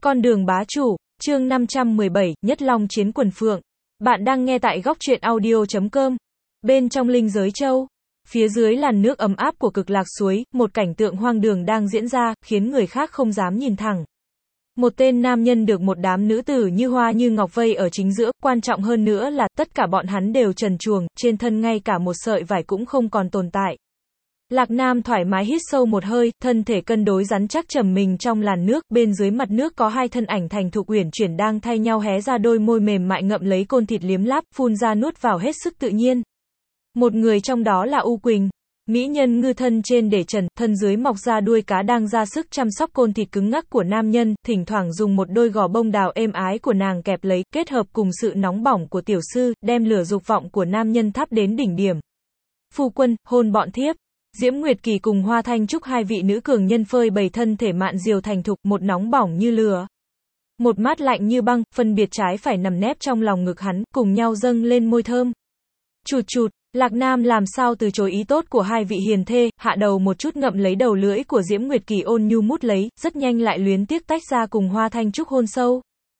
Con đường bá chủ, chương 517, Nhất Long chiến quần phượng. Bạn đang nghe tại góc truyện audio.com. Bên trong linh giới châu, phía dưới làn nước ấm áp của cực lạc suối, một cảnh tượng hoang đường đang diễn ra, khiến người khác không dám nhìn thẳng. Một tên nam nhân được một đám nữ tử như hoa như ngọc vây ở chính giữa, quan trọng hơn nữa là, tất cả bọn hắn đều trần truồng, trên thân ngay cả một sợi vải cũng không còn tồn tại. Lạc Nam thoải mái hít sâu một hơi, thân thể cân đối rắn chắc trầm mình trong làn nước, bên dưới mặt nước có hai thân ảnh thành thục uyển chuyển đang thay nhau hé ra đôi môi mềm mại ngậm lấy côn thịt liếm láp, phun ra nuốt vào hết sức tự nhiên. Một người trong đó là U Quỳnh, mỹ nhân ngư thân trên để trần, thân dưới mọc ra đuôi cá đang ra sức chăm sóc côn thịt cứng ngắc của nam nhân, thỉnh thoảng dùng một đôi gò bông đào êm ái của nàng kẹp lấy, kết hợp cùng sự nóng bỏng của tiểu sư, đem lửa dục vọng của nam nhân thắp đến đỉnh điểm. Phu quân, hôn bọn thiếp. Diễm Nguyệt Kỳ cùng Hoa Thanh Trúc hai vị nữ cường nhân phơi bày thân thể mạn diều thành thục, một nóng bỏng như lửa, một mát lạnh như băng, phân biệt trái phải nằm nép trong lòng ngực hắn, cùng nhau dâng lên môi thơm. Chụt chụt, Lạc Nam làm sao từ chối ý tốt của hai vị hiền thê, hạ đầu một chút ngậm lấy đầu lưỡi của Diễm Nguyệt Kỳ ôn nhu mút lấy, rất nhanh lại luyến tiếc tách ra cùng Hoa Thanh Trúc hôn sâu.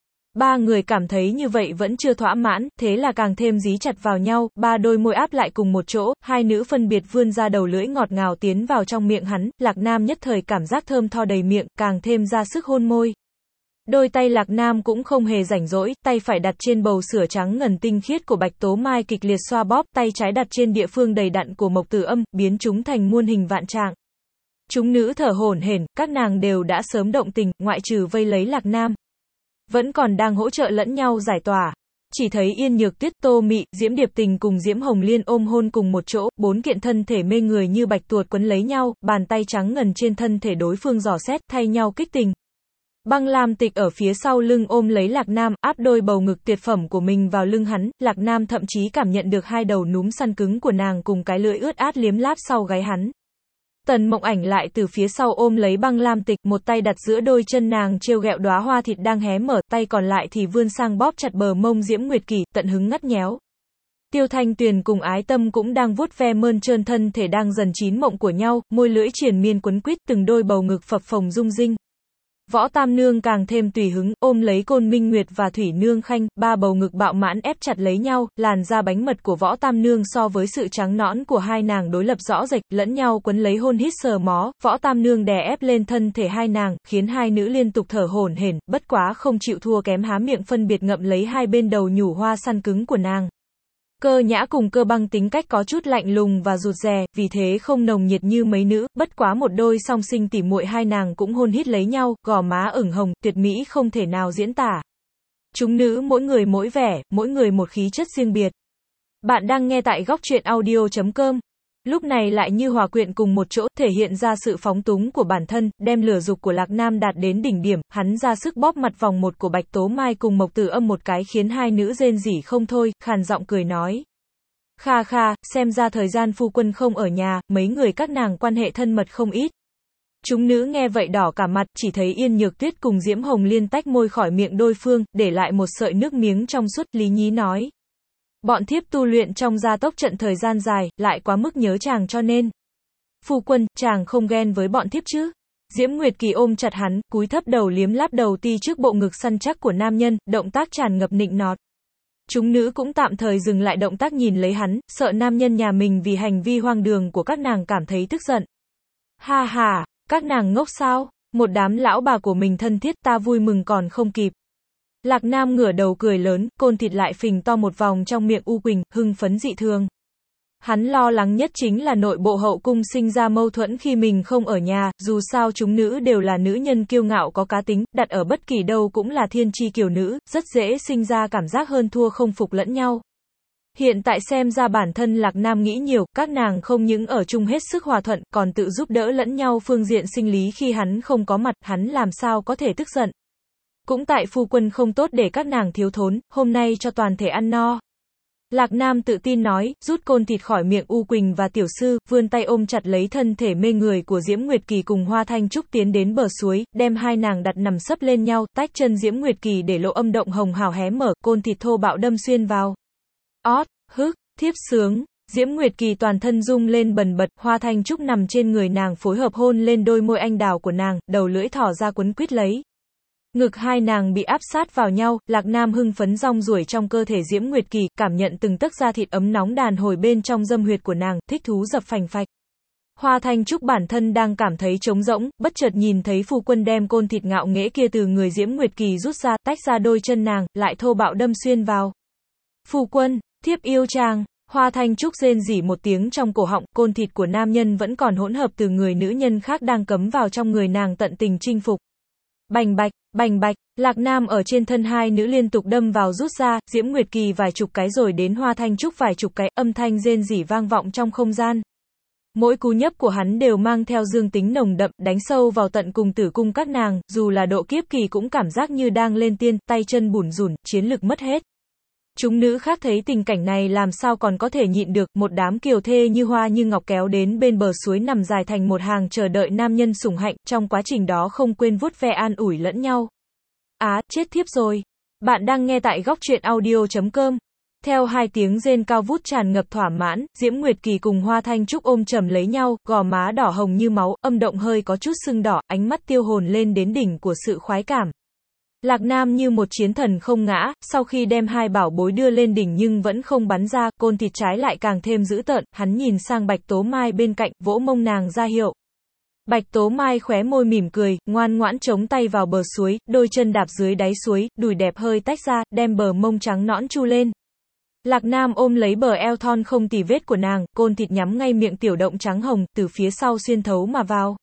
Ba người cảm thấy như vậy vẫn chưa thỏa mãn, thế là càng thêm dí chặt vào nhau, ba đôi môi áp lại cùng một chỗ, hai nữ phân biệt vươn ra đầu lưỡi ngọt ngào tiến vào trong miệng hắn, Lạc Nam nhất thời cảm giác thơm tho đầy miệng, càng thêm ra sức hôn môi. Đôi tay Lạc Nam cũng không hề rảnh rỗi, tay phải đặt trên bầu sữa trắng ngần tinh khiết của Bạch Tố Mai kịch liệt xoa bóp, tay trái đặt trên địa phương đầy đặn của Mộc Tử Âm, biến chúng thành muôn hình vạn trạng. Chúng nữ thở hổn hển, các nàng đều đã sớm động tình, ngoại trừ vây lấy Lạc Nam, vẫn còn đang hỗ trợ lẫn nhau giải tỏa. Chỉ thấy Yên Nhược Tuyết, Tô Mị, Diễm Điệp Tình cùng Diễm Hồng Liên ôm hôn cùng một chỗ, bốn kiện thân thể mê người như bạch tuột quấn lấy nhau, bàn tay trắng ngần trên thân thể đối phương dò xét, thay nhau kích tình. Băng Lam Tịch ở phía sau lưng ôm lấy Lạc Nam, áp đôi bầu ngực tuyệt phẩm của mình vào lưng hắn, Lạc Nam thậm chí cảm nhận được hai đầu núm săn cứng của nàng cùng cái lưỡi ướt át liếm láp sau gáy hắn. Tần Mộng Ảnh lại từ phía sau ôm lấy Băng Lam Tịch, một tay đặt giữa đôi chân nàng trêu ghẹo đóa hoa thịt đang hé mở, tay còn lại thì vươn sang bóp chặt bờ mông Diễm Nguyệt Kỳ, tận hứng ngắt nhéo. Tiêu Thanh Tuyền cùng Ái Tâm cũng đang vuốt ve mơn trơn thân thể đang dần chín mộng của nhau, môi lưỡi triền miên quấn quýt, từng đôi bầu ngực phập phồng rung rinh. Võ Tam Nương càng thêm tùy hứng, ôm lấy Côn Minh Nguyệt và Thủy Nương Khanh, ba bầu ngực bạo mãn ép chặt lấy nhau, làn da bánh mật của Võ Tam Nương so với sự trắng nõn của hai nàng đối lập rõ rệt, lẫn nhau quấn lấy hôn hít sờ mó, Võ Tam Nương đè ép lên thân thể hai nàng, khiến hai nữ liên tục thở hổn hển, bất quá không chịu thua kém há miệng phân biệt ngậm lấy hai bên đầu nhủ hoa săn cứng của nàng. Cơ Nhã cùng Cơ Băng tính cách có chút lạnh lùng và rụt rè, vì thế không nồng nhiệt như mấy nữ, bất quá một đôi song sinh tỉ muội hai nàng cũng hôn hít lấy nhau, gò má ửng hồng, tuyệt mỹ không thể nào diễn tả. Chúng nữ mỗi người mỗi vẻ, mỗi người một khí chất riêng biệt. Bạn đang nghe tại góc truyện audio.com. Lúc này lại như hòa quyện cùng một chỗ, thể hiện ra sự phóng túng của bản thân, đem lửa dục của Lạc Nam đạt đến đỉnh điểm, hắn ra sức bóp mặt vòng một của Bạch Tố Mai cùng Mộc Tử Âm một cái khiến hai nữ rên rỉ không thôi, khàn giọng cười nói. Kha kha, xem ra thời gian phu quân không ở nhà, mấy người các nàng quan hệ thân mật không ít. Chúng nữ nghe vậy đỏ cả mặt, chỉ thấy Yên Nhược Tuyết cùng Diễm Hồng Liên tách môi khỏi miệng đối phương, để lại một sợi nước miếng trong suốt, lý nhí nói. Bọn thiếp tu luyện trong gia tốc trận thời gian dài, lại quá mức nhớ chàng cho nên. Phu quân, chàng không ghen với bọn thiếp chứ? Diễm Nguyệt Kỳ ôm chặt hắn, cúi thấp đầu liếm láp đầu ti trước bộ ngực săn chắc của nam nhân, động tác tràn ngập nịnh nọt. Chúng nữ cũng tạm thời dừng lại động tác nhìn lấy hắn, sợ nam nhân nhà mình vì hành vi hoang đường của các nàng cảm thấy tức giận. Ha ha, các nàng ngốc sao? Một đám lão bà của mình thân thiết, ta vui mừng còn không kịp. Lạc Nam ngửa đầu cười lớn, côn thịt lại phình to một vòng trong miệng U Quỳnh, hưng phấn dị thường. Hắn lo lắng nhất chính là nội bộ hậu cung sinh ra mâu thuẫn khi mình không ở nhà, dù sao chúng nữ đều là nữ nhân kiêu ngạo có cá tính, đặt ở bất kỳ đâu cũng là thiên chi kiều nữ, rất dễ sinh ra cảm giác hơn thua không phục lẫn nhau. Hiện tại xem ra bản thân Lạc Nam nghĩ nhiều, các nàng không những ở chung hết sức hòa thuận, còn tự giúp đỡ lẫn nhau phương diện sinh lý khi hắn không có mặt, hắn làm sao có thể tức giận. Cũng tại phu quân không tốt để các nàng thiếu thốn, hôm nay cho toàn thể ăn no. Lạc Nam tự tin nói, rút côn thịt khỏi miệng U Quỳnh và tiểu sư, vươn tay ôm chặt lấy thân thể mê người của Diễm Nguyệt Kỳ cùng Hoa Thanh Trúc tiến đến bờ suối, đem hai nàng đặt nằm sấp lên nhau, tách chân Diễm Nguyệt Kỳ để lộ âm động hồng hào hé mở, côn thịt thô bạo đâm xuyên vào. Ót, hức, thiếp sướng. Diễm Nguyệt Kỳ toàn thân rung lên bần bật, Hoa Thanh Trúc nằm trên người nàng phối hợp hôn lên đôi môi anh đào của nàng, đầu lưỡi thỏ ra quấn quýt lấy. Ngực hai nàng bị áp sát vào nhau, Lạc Nam hưng phấn rong ruổi trong cơ thể Diễm Nguyệt Kỳ, cảm nhận từng tấc da thịt ấm nóng đàn hồi bên trong dâm huyệt của nàng, thích thú dập phành phạch. Hoa Thanh Trúc bản thân đang cảm thấy trống rỗng, bất chợt nhìn thấy phu quân đem côn thịt ngạo nghễ kia từ người Diễm Nguyệt Kỳ rút ra, tách ra đôi chân nàng, lại thô bạo đâm xuyên vào. Phu quân, thiếp yêu chàng. Hoa Thanh Trúc rên rỉ một tiếng trong cổ họng, côn thịt của nam nhân vẫn còn hỗn hợp từ người nữ nhân khác đang cấm vào trong người nàng tận tình chinh phục. Bành bạch, Lạc Nam ở trên thân hai nữ liên tục đâm vào rút ra, Diễm Nguyệt Kỳ vài chục cái rồi đến Hoa Thanh Trúc vài chục cái, âm thanh rên rỉ vang vọng trong không gian. Mỗi cú nhấp của hắn đều mang theo dương tính nồng đậm, đánh sâu vào tận cùng tử cung các nàng, dù là độ kiếp kỳ cũng cảm giác như đang lên tiên, tay chân bủn rủn, chiến lực mất hết. Chúng nữ khác thấy tình cảnh này làm sao còn có thể nhịn được, một đám kiều thê như hoa như ngọc kéo đến bên bờ suối nằm dài thành một hàng chờ đợi nam nhân sủng hạnh, trong quá trình đó không quên vuốt ve an ủi lẫn nhau. Á, chết thiếp rồi. Bạn đang nghe tại góc truyện audio.com. Theo hai tiếng rên cao vút tràn ngập thỏa mãn, Diễm Nguyệt Kỳ cùng Hoa Thanh Trúc ôm chầm lấy nhau, gò má đỏ hồng như máu, âm động hơi có chút sưng đỏ, ánh mắt tiêu hồn lên đến đỉnh của sự khoái cảm. Lạc Nam như một chiến thần không ngã, sau khi đem hai bảo bối đưa lên đỉnh nhưng vẫn không bắn ra, côn thịt trái lại càng thêm dữ tợn, hắn nhìn sang Bạch Tố Mai bên cạnh, vỗ mông nàng ra hiệu. Bạch Tố Mai khóe môi mỉm cười, ngoan ngoãn chống tay vào bờ suối, đôi chân đạp dưới đáy suối, đùi đẹp hơi tách ra, đem bờ mông trắng nõn chu lên. Lạc Nam ôm lấy bờ eo thon không tì vết của nàng, côn thịt nhắm ngay miệng tiểu động trắng hồng, từ phía sau xuyên thấu mà vào.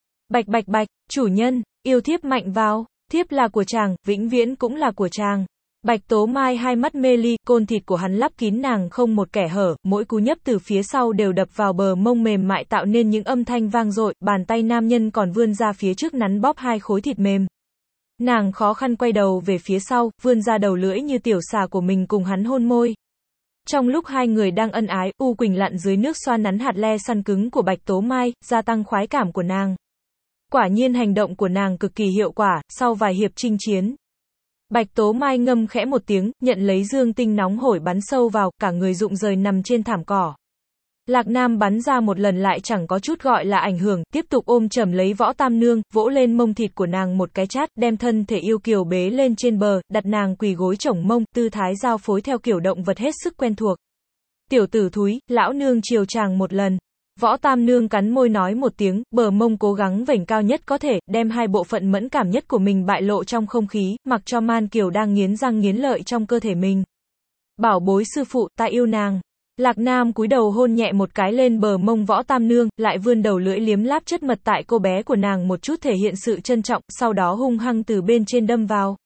Bạch, chủ nhân, yêu thiếp mạnh vào, thiếp là của chàng, vĩnh viễn cũng là của chàng. Bạch Tố Mai hai mắt mê ly, côn thịt của hắn lắp kín nàng không một kẻ hở, mỗi cú nhấp từ phía sau đều đập vào bờ mông mềm mại tạo nên những âm thanh vang dội, bàn tay nam nhân còn vươn ra phía trước nắn bóp hai khối thịt mềm. Nàng khó khăn quay đầu về phía sau, vươn ra đầu lưỡi như tiểu xà của mình cùng hắn hôn môi. Trong lúc hai người đang ân ái, U Quỳnh lặn dưới nước xoa nắn hạt le săn cứng của Bạch Tố Mai, gia tăng khoái cảm của nàng. Quả nhiên hành động của nàng cực kỳ hiệu quả, sau vài hiệp chinh chiến. Bạch Tố Mai ngâm khẽ một tiếng, nhận lấy dương tinh nóng hổi bắn sâu vào, cả người rụng rời nằm trên thảm cỏ. Lạc Nam bắn ra một lần lại chẳng có chút gọi là ảnh hưởng, tiếp tục ôm chầm lấy Võ Tam Nương, vỗ lên mông thịt của nàng một cái chát, đem thân thể yêu kiều bế lên trên bờ, đặt nàng quỳ gối chổng mông, tư thái giao phối theo kiểu động vật hết sức quen thuộc. Tiểu tử thúi, lão nương chiều chàng một lần. Võ Tam Nương cắn môi nói một tiếng, bờ mông cố gắng vểnh cao nhất có thể, đem hai bộ phận mẫn cảm nhất của mình bại lộ trong không khí, mặc cho Man Kiều đang nghiến răng nghiến lợi trong cơ thể mình. Bảo bối sư phụ, ta yêu nàng. Lạc Nam cúi đầu hôn nhẹ một cái lên bờ mông Võ Tam Nương, lại vươn đầu lưỡi liếm láp chất mật tại cô bé của nàng một chút thể hiện sự trân trọng, sau đó hung hăng từ bên trên đâm vào.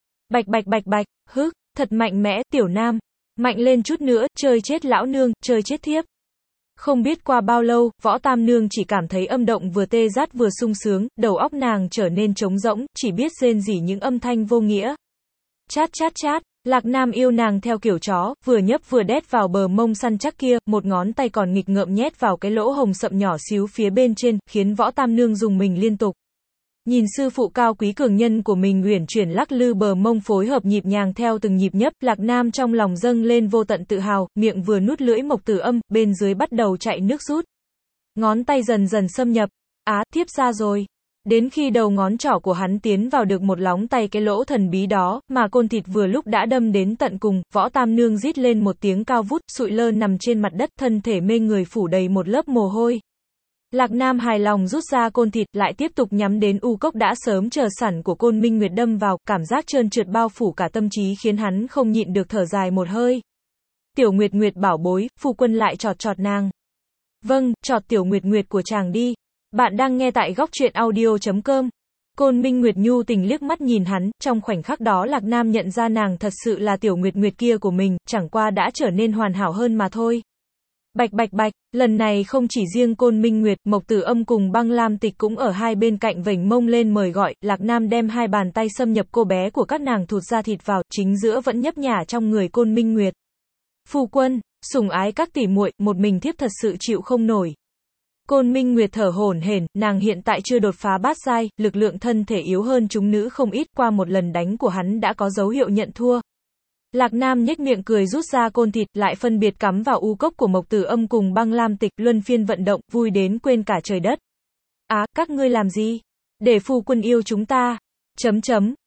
Bạch, hức, thật mạnh mẽ, tiểu nam. Mạnh lên chút nữa, chơi chết lão nương, chơi chết thiếp. Không biết qua bao lâu, Võ Tam Nương chỉ cảm thấy âm động vừa tê rát vừa sung sướng, đầu óc nàng trở nên trống rỗng, chỉ biết rên rỉ những âm thanh vô nghĩa. Chát. Lạc Nam yêu nàng theo kiểu chó, vừa nhấp vừa đét vào bờ mông săn chắc kia, một ngón tay còn nghịch ngợm nhét vào cái lỗ hồng sậm nhỏ xíu phía bên trên, khiến Võ Tam Nương dùng mình liên tục. Nhìn sư phụ cao quý cường nhân của mình uyển chuyển lắc lư bờ mông phối hợp nhịp nhàng theo từng nhịp nhấp, Lạc Nam trong lòng dâng lên vô tận tự hào, miệng vừa nuốt lưỡi mộc tử âm, bên dưới bắt đầu chạy nước rút. Ngón tay dần dần xâm nhập. Á, thiếp ra rồi. Đến khi đầu ngón trỏ của hắn tiến vào được một lóng tay cái lỗ thần bí đó, mà côn thịt vừa lúc đã đâm đến tận cùng, Võ Tam Nương rít lên một tiếng cao vút, sụi lơ nằm trên mặt đất, thân thể mê người phủ đầy một lớp mồ hôi. Lạc Nam hài lòng rút ra côn thịt, lại tiếp tục nhắm đến u cốc đã sớm chờ sẵn của Côn Minh Nguyệt đâm vào, cảm giác trơn trượt bao phủ cả tâm trí khiến hắn không nhịn được thở dài một hơi. Tiểu Nguyệt bảo bối, phu quân lại chọt nàng. Vâng, chọt Tiểu Nguyệt của chàng đi. Bạn đang nghe tại góc truyện audio.com. Côn Minh Nguyệt nhu tình liếc mắt nhìn hắn, trong khoảnh khắc đó Lạc Nam nhận ra nàng thật sự là Tiểu Nguyệt kia của mình, chẳng qua đã trở nên hoàn hảo hơn mà thôi. Bạch, lần này không chỉ riêng Côn Minh Nguyệt, Mộc Tử Âm cùng Băng Lam Tịch cũng ở hai bên cạnh vểnh mông lên mời gọi, Lạc Nam đem hai bàn tay xâm nhập cô bé của các nàng thụt ra thịt vào, chính giữa vẫn nhấp nhả trong người Côn Minh Nguyệt. Phu quân, sủng ái các tỷ muội, một mình thiếp thật sự chịu không nổi. Côn Minh Nguyệt thở hổn hển, nàng hiện tại chưa đột phá bát giai, lực lượng thân thể yếu hơn chúng nữ không ít, qua một lần đánh của hắn đã có dấu hiệu nhận thua. Lạc Nam nhếch miệng cười rút ra côn thịt, lại phân biệt cắm vào u cốc của Mộc Tử Âm cùng Băng Lam Tịch, luân phiên vận động, vui đến quên cả trời đất. Á, các ngươi làm gì? Để phu quân yêu chúng ta.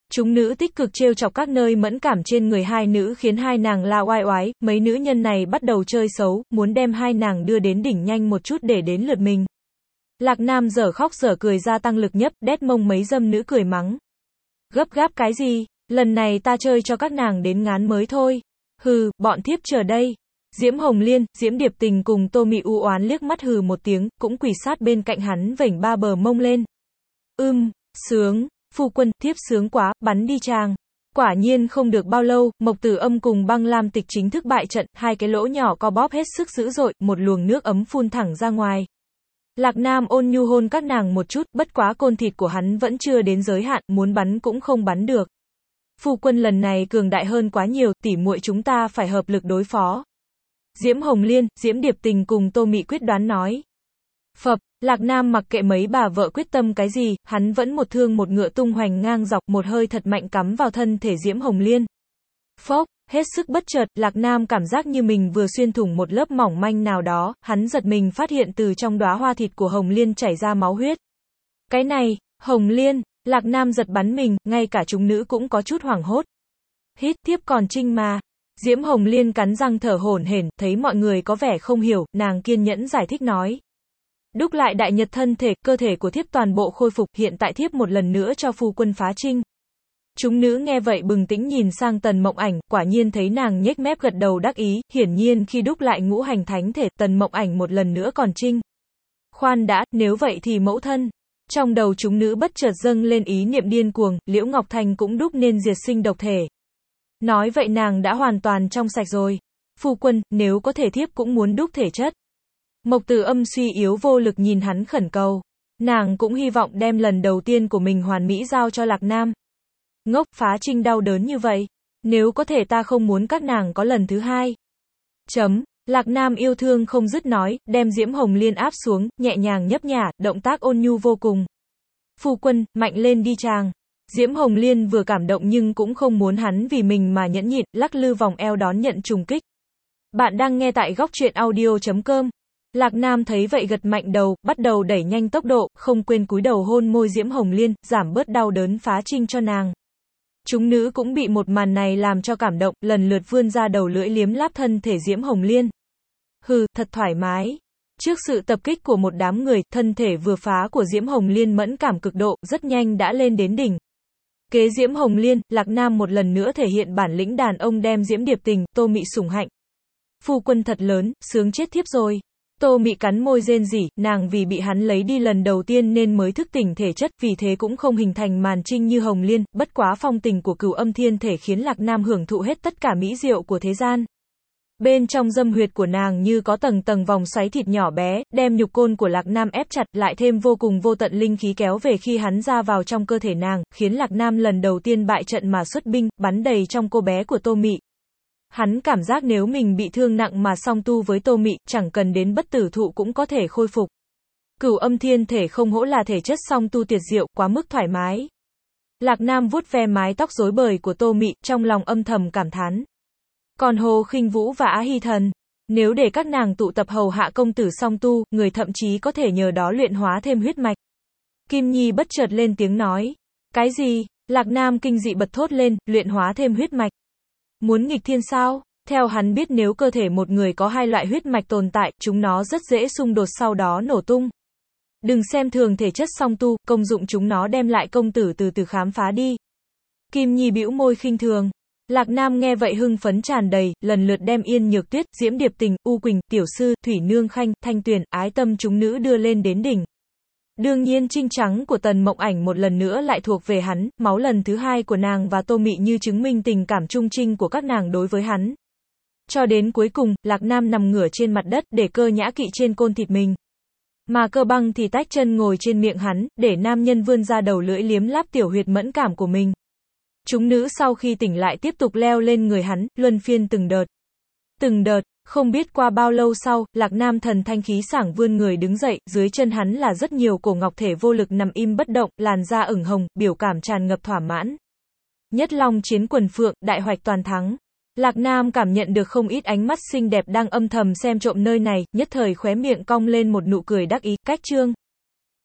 Chúng nữ tích cực trêu chọc các nơi mẫn cảm trên người hai nữ khiến hai nàng la oai oái, mấy nữ nhân này bắt đầu chơi xấu, muốn đem hai nàng đưa đến đỉnh nhanh một chút để đến lượt mình. Lạc Nam dở khóc dở cười gia tăng lực nhấp, đét mông mấy dâm nữ cười mắng. Gấp gáp cái gì, lần này ta chơi cho các nàng đến ngán mới thôi. Hừ, bọn thiếp chờ đây. Diễm Hồng Liên, Diễm Điệp Tình cùng Tô Mị u oán liếc mắt hừ một tiếng, cũng quỳ sát bên cạnh hắn vểnh ba bờ mông lên. Sướng, phu quân, thiếp sướng quá, bắn đi chàng. Quả nhiên không được bao lâu, Mộc Tử Âm cùng Băng Lam Tịch chính thức bại trận, hai cái lỗ nhỏ co bóp hết sức dữ dội, một luồng nước ấm phun thẳng ra ngoài. Lạc Nam ôn nhu hôn các nàng một chút, bất quá côn thịt của hắn vẫn chưa đến giới hạn, muốn bắn cũng không bắn được. Phu quân lần này cường đại hơn quá nhiều, tỉ muội chúng ta phải hợp lực đối phó. Diễm Hồng Liên, Diễm Điệp Tình cùng Tô Mị quyết đoán nói. Phập, Lạc Nam mặc kệ mấy bà vợ quyết tâm cái gì, hắn vẫn một thương một ngựa tung hoành ngang dọc, một hơi thật mạnh cắm vào thân thể Diễm Hồng Liên. Phốc, hết sức bất chợt, Lạc Nam cảm giác như mình vừa xuyên thủng một lớp mỏng manh nào đó, hắn giật mình phát hiện từ trong đóa hoa thịt của Hồng Liên chảy ra máu huyết. Cái này, Hồng Liên, Lạc Nam giật bắn mình, ngay cả chúng nữ cũng có chút hoảng hốt. Hít, thiếp còn trinh mà. Diễm Hồng Liên cắn răng thở hổn hển, thấy mọi người có vẻ không hiểu, nàng kiên nhẫn giải thích nói. Đúc lại đại nhật thân thể, cơ thể của thiếp toàn bộ khôi phục, hiện tại thiếp một lần nữa cho phu quân phá trinh. Chúng nữ nghe vậy bừng tỉnh nhìn sang Tần Mộng Ảnh, quả nhiên thấy nàng nhếch mép gật đầu đắc ý, hiển nhiên khi đúc lại ngũ hành thánh thể, Tần Mộng Ảnh một lần nữa còn trinh. Khoan đã, nếu vậy thì mẫu thân. Trong đầu chúng nữ bất chợt dâng lên ý niệm điên cuồng, Liễu Ngọc Thành cũng đúc nên diệt sinh độc thể. Nói vậy nàng đã hoàn toàn trong sạch rồi. Phu quân, nếu có thể thiếp cũng muốn đúc thể chất. Mộc Tử Âm suy yếu vô lực nhìn hắn khẩn cầu. Nàng cũng hy vọng đem lần đầu tiên của mình hoàn mỹ giao cho Lạc Nam. Ngốc, phá trinh đau đớn như vậy. Nếu có thể ta không muốn các nàng có lần thứ hai. Lạc Nam yêu thương không dứt nói, đem Diễm Hồng Liên áp xuống, nhẹ nhàng nhấp nhả, động tác ôn nhu vô cùng. Phu quân, mạnh lên đi chàng. Diễm Hồng Liên vừa cảm động nhưng cũng không muốn hắn vì mình mà nhẫn nhịn, lắc lư vòng eo đón nhận trùng kích. Bạn đang nghe tại góc truyện audio.com. Lạc Nam thấy vậy gật mạnh đầu, bắt đầu đẩy nhanh tốc độ, không quên cúi đầu hôn môi Diễm Hồng Liên, giảm bớt đau đớn phá trinh cho nàng. Chúng nữ cũng bị một màn này làm cho cảm động, lần lượt vươn ra đầu lưỡi liếm láp thân thể Diễm Hồng Liên. Hừ, thật thoải mái. Trước sự tập kích của một đám người, thân thể vừa phá của Diễm Hồng Liên mẫn cảm cực độ, rất nhanh đã lên đến đỉnh. Kế Diễm Hồng Liên, Lạc Nam một lần nữa thể hiện bản lĩnh đàn ông đem Diễm Điệp Tình, Tô Mị sủng hạnh. Phu quân thật lớn, sướng chết thiếp rồi. Tô Mị cắn môi rên rỉ, nàng vì bị hắn lấy đi lần đầu tiên nên mới thức tỉnh thể chất, vì thế cũng không hình thành màn trinh như Hồng Liên, bất quá phong tình của Cửu Âm Thiên thể khiến Lạc Nam hưởng thụ hết tất cả mỹ diệu của thế gian. Bên trong dâm huyệt của nàng như có tầng tầng vòng xoáy thịt nhỏ bé, đem nhục côn của Lạc Nam ép chặt, lại thêm vô cùng vô tận linh khí kéo về khi hắn ra vào trong cơ thể nàng, khiến Lạc Nam lần đầu tiên bại trận mà xuất binh, bắn đầy trong cô bé của Tô Mị. Hắn cảm giác nếu mình bị thương nặng mà song tu với Tô Mị, chẳng cần đến bất tử thụ cũng có thể khôi phục. Cửu Âm Thiên thể không hổ là thể chất song tu tuyệt diệu, quá mức thoải mái. Lạc Nam vuốt ve mái tóc rối bời của Tô Mị, trong lòng âm thầm cảm thán. Còn Hồ Khinh Vũ và Á Hy Thần, nếu để các nàng tụ tập hầu hạ công tử song tu, người thậm chí có thể nhờ đó luyện hóa thêm huyết mạch. Kim Nhi bất chợt lên tiếng nói. Cái gì? Lạc Nam kinh dị bật thốt lên, luyện hóa thêm huyết mạch. Muốn nghịch thiên sao? Theo hắn biết nếu cơ thể một người có hai loại huyết mạch tồn tại, chúng nó rất dễ xung đột sau đó nổ tung. Đừng xem thường thể chất song tu, công dụng chúng nó đem lại công tử từ từ khám phá đi. Kim Nhi bĩu môi khinh thường. Lạc Nam nghe vậy hưng phấn tràn đầy, lần lượt đem Yên Nhược Tuyết, Diễm Điệp Tình, U Quỳnh, Tiểu Sư, Thủy Nương Khanh, Thanh Tuyền, Ái Tâm chúng nữ đưa lên đến đỉnh. Đương nhiên trinh trắng của Tần Mộng Ảnh một lần nữa lại thuộc về hắn, máu lần thứ hai của nàng và Tô Mị như chứng minh tình cảm trung trinh của các nàng đối với hắn. Cho đến cuối cùng, Lạc Nam nằm ngửa trên mặt đất, để Cơ Nhã kỵ trên côn thịt mình. Mà Cơ Băng thì tách chân ngồi trên miệng hắn, để nam nhân vươn ra đầu lưỡi liếm láp tiểu huyệt mẫn cảm của mình. Chúng nữ sau khi tỉnh lại tiếp tục leo lên người hắn, luân phiên từng đợt. Từng đợt, không biết qua bao lâu sau, Lạc Nam thần thanh khí sảng vươn người đứng dậy, dưới chân hắn là rất nhiều cổ ngọc thể vô lực nằm im bất động, làn da ửng hồng, biểu cảm tràn ngập thỏa mãn. Nhất Long chiến quần phượng, đại hoạch toàn thắng. Lạc Nam cảm nhận được không ít ánh mắt xinh đẹp đang âm thầm xem trộm nơi này, nhất thời khóe miệng cong lên một nụ cười đắc ý, cách chương.